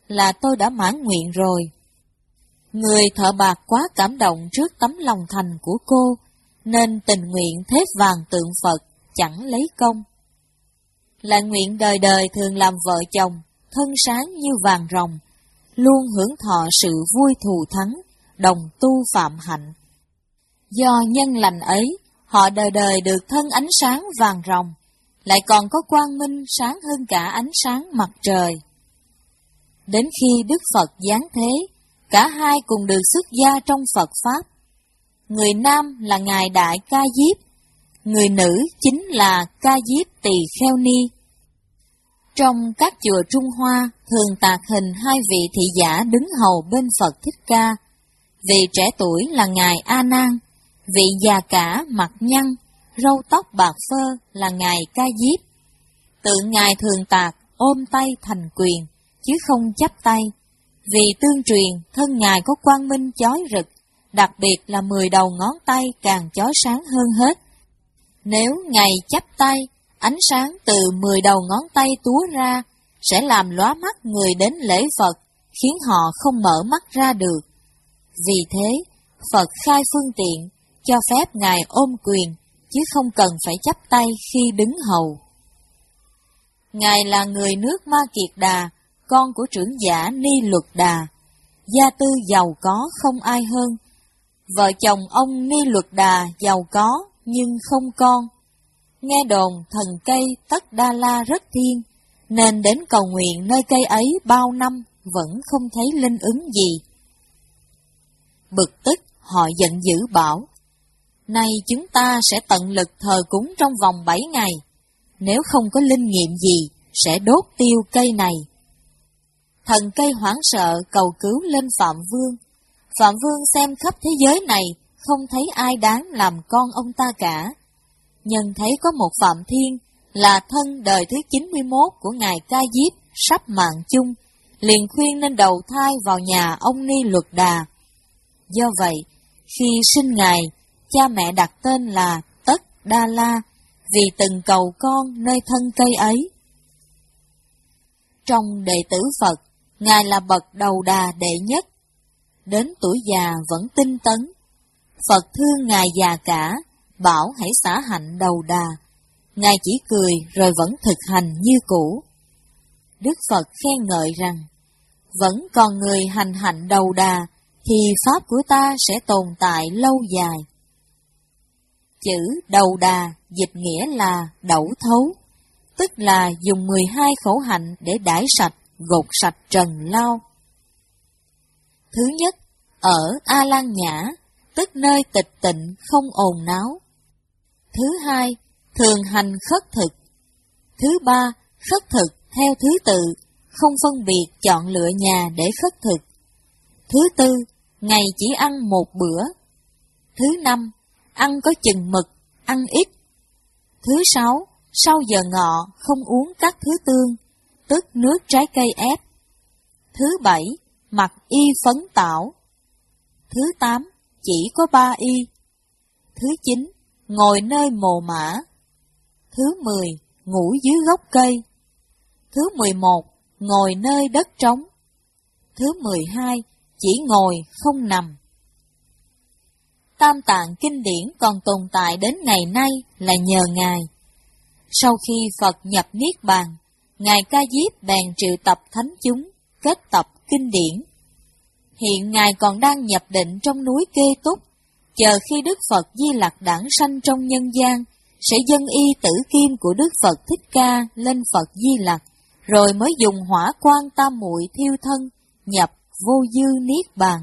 là tôi đã mãn nguyện rồi. Người thợ bạc quá cảm động trước tấm lòng thành của cô, nên tình nguyện thép vàng tượng Phật chẳng lấy công. Lại nguyện đời đời thường làm vợ chồng, thân sáng như vàng rồng, luôn hưởng thọ sự vui thù thắng, đồng tu phạm hạnh. Do nhân lành ấy, họ đời đời được thân ánh sáng vàng rồng, lại còn có quang minh sáng hơn cả ánh sáng mặt trời. Đến khi Đức Phật giáng thế, cả hai cùng được xuất gia trong Phật Pháp. Người nam là Ngài Đại Ca Diếp, người nữ chính là Ca Diếp Tỳ Kheo Ni. Trong các chùa Trung Hoa thường tạc hình hai vị thị giả đứng hầu bên Phật Thích Ca. Vị trẻ tuổi là Ngài A Nan, vị già cả mặt nhăn, râu tóc bạc phơ là Ngài Ca Diếp. Tượng Ngài thường tạc ôm tay thành quyền, chứ không chắp tay. Vì tương truyền thân Ngài có quang minh chói rực, đặc biệt là mười đầu ngón tay càng chói sáng hơn hết. Nếu Ngài chắp tay, ánh sáng từ mười đầu ngón tay túa ra, sẽ làm lóa mắt người đến lễ Phật, khiến họ không mở mắt ra được. Vì thế, Phật khai phương tiện, cho phép Ngài ôm quyền, chứ không cần phải chắp tay khi đứng hầu. Ngài là người nước Ma Kiệt Đà, con của trưởng giả Ni Luật Đà. Gia tư giàu có không ai hơn. Vợ chồng ông Ni Luật Đà giàu có nhưng không con. Nghe đồn thần cây Tất Đa La rất thiên, nên đến cầu nguyện nơi cây ấy bao năm vẫn không thấy linh ứng gì. Bực tức, họ giận dữ bảo: nay chúng ta sẽ tận lực thờ cúng trong vòng bảy ngày, nếu không có linh nghiệm gì, sẽ đốt tiêu cây này. Thần cây hoảng sợ cầu cứu lên Phạm Vương. Phạm Vương xem khắp thế giới này, không thấy ai đáng làm con ông ta cả. Nhân thấy có một Phạm Thiên, là thân đời thứ chín mươi mốt của Ngài Ca Diếp, sắp mạng chung, liền khuyên nên đầu thai vào nhà ông Ni Luật Đà. Do vậy, khi sinh Ngài, cha mẹ đặt tên là Tất Đa La, vì từng cầu con nơi thân cây ấy. Trong đệ tử Phật, Ngài là bậc đầu đà đệ nhất. Đến tuổi già vẫn tinh tấn. Phật thương Ngài già cả, bảo hãy xả hạnh đầu đà. Ngài chỉ cười rồi vẫn thực hành như cũ. Đức Phật khen ngợi rằng, vẫn còn người hành hạnh đầu đà, thì Pháp của ta sẽ tồn tại lâu dài. Chữ đầu đà dịch nghĩa là đẩu thấu, tức là dùng mười hai khẩu hạnh để đãi sạch, gột sạch trần lao. Thứ nhất, ở A Lan Nhã, tức nơi tịch tịnh không ồn náo. Thứ hai, thường hành khất thực. Thứ ba, khất thực theo thứ tự, không phân biệt chọn lựa nhà để khất thực. Thứ tư, ngày chỉ ăn một bữa. Thứ năm, ăn có chừng mực, ăn ít. Thứ sáu, sau giờ ngọ không uống các thứ tương, tức nước trái cây ép. Thứ bảy, mặc y phấn tảo. Thứ tám, chỉ có ba y. Thứ chín, ngồi nơi mồ mả. Thứ mười, ngủ dưới gốc cây. Thứ mười một, ngồi nơi đất trống. Thứ mười hai, chỉ ngồi không nằm. Tam Tạng kinh điển còn tồn tại đến ngày nay là nhờ Ngài. Sau khi Phật nhập Niết Bàn, Ngài Ca Diếp bèn triệu tập thánh chúng, kết tập kinh điển. Hiện Ngài còn đang nhập định trong núi Kê Túc, chờ khi Đức Phật Di Lặc đản sanh trong nhân gian, sẽ dâng y tử kim của Đức Phật Thích Ca lên Phật Di Lặc, rồi mới dùng hỏa quan tam muội thiêu thân, nhập vô dư Niết Bàn.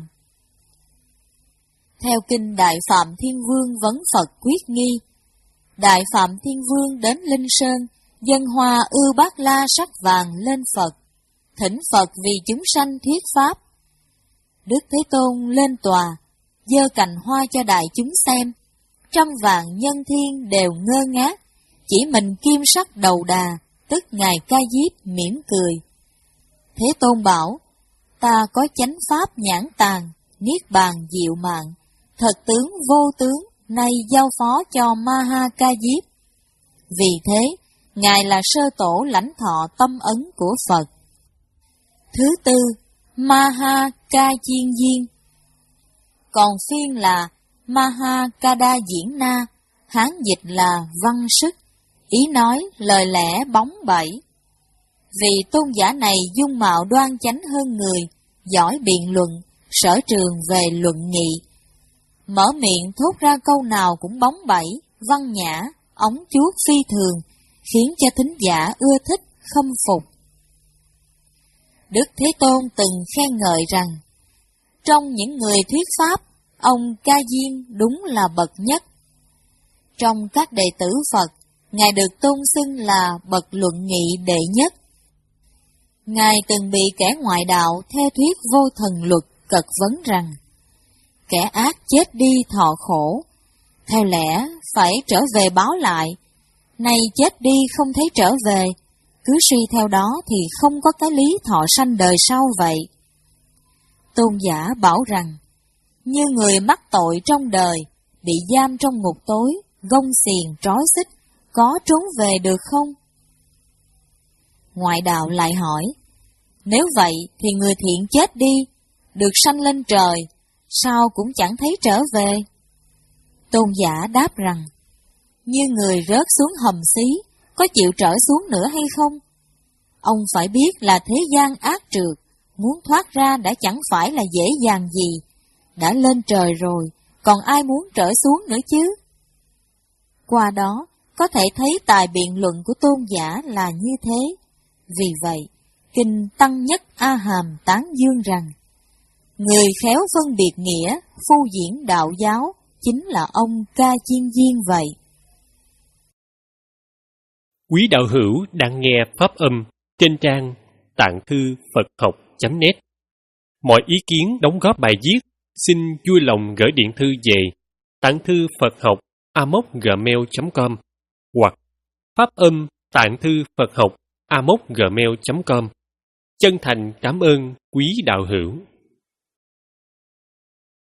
Theo kinh Đại Phạm Thiên Vương vấn Phật quyết nghi, Đại Phạm Thiên Vương đến Linh Sơn, dâng hoa ưu bát la sắc vàng lên Phật, thỉnh Phật vì chúng sanh thuyết pháp. Đức Thế Tôn lên tòa, giơ cành hoa cho đại chúng xem, trăm vạn nhân thiên đều ngơ ngác, chỉ mình kim sắc đầu đà, tức Ngài Ca Diếp mỉm cười. Thế Tôn bảo, ta có chánh pháp nhãn tàng, niết bàn diệu mạng, thật tướng vô tướng, nay giao phó cho Ma Ha Ca Diếp. Vì thế, Ngài là sơ tổ lãnh thọ tâm ấn của Phật. Thứ tư, Maha Ca Chiên Viên. Còn phiên là Maha Kada Diễn Na, Hán dịch là văn sức, ý nói lời lẽ bóng bẩy. Vì tôn giả này dung mạo đoan chánh hơn người, giỏi biện luận, sở trường về luận nghị. Mở miệng thốt ra câu nào cũng bóng bẩy, văn nhã, ống chuốt phi thường, khiến cho thính giả ưa thích, khâm phục. Đức Thế Tôn từng khen ngợi rằng, trong những người thuyết pháp, ông Ca Diêm đúng là bậc nhất. Trong các đệ tử Phật, Ngài được tôn xưng là bậc luận nghị đệ nhất. Ngài từng bị kẻ ngoại đạo theo thuyết vô thần luật cật vấn rằng, kẻ ác chết đi thọ khổ, theo lẽ phải trở về báo lại, nay chết đi không thấy trở về, cứ suy theo đó thì không có cái lý thọ sanh đời sau vậy. Tôn giả bảo rằng, như người mắc tội trong đời, bị giam trong ngục tối, gông xiềng trói xích, có trốn về được không? Ngoại đạo lại hỏi, nếu vậy thì người thiện chết đi, được sanh lên trời, sao cũng chẳng thấy trở về? Tôn giả đáp rằng, như người rớt xuống hầm xí, có chịu trở xuống nữa hay không? Ông phải biết là thế gian ác trượt, muốn thoát ra đã chẳng phải là dễ dàng gì. Đã lên trời rồi, còn ai muốn trở xuống nữa chứ? Qua đó, có thể thấy tài biện luận của tôn giả là như thế. Vì vậy, Kinh Tăng Nhất A Hàm tán dương rằng, người khéo phân biệt nghĩa, phu diễn đạo giáo, chính là ông Ca Chiên Viên vậy. Quý đạo hữu đang nghe pháp âm trên trang tạng thư Phật học chấm net. Mọi ý kiến đóng góp bài viết xin vui lòng gửi điện thư về tạng thư Phật học a mốc gmail chấm com hoặc pháp âm tạng thư Phật học a mốc gmail chấm com. Chân thành cảm ơn quý đạo hữu.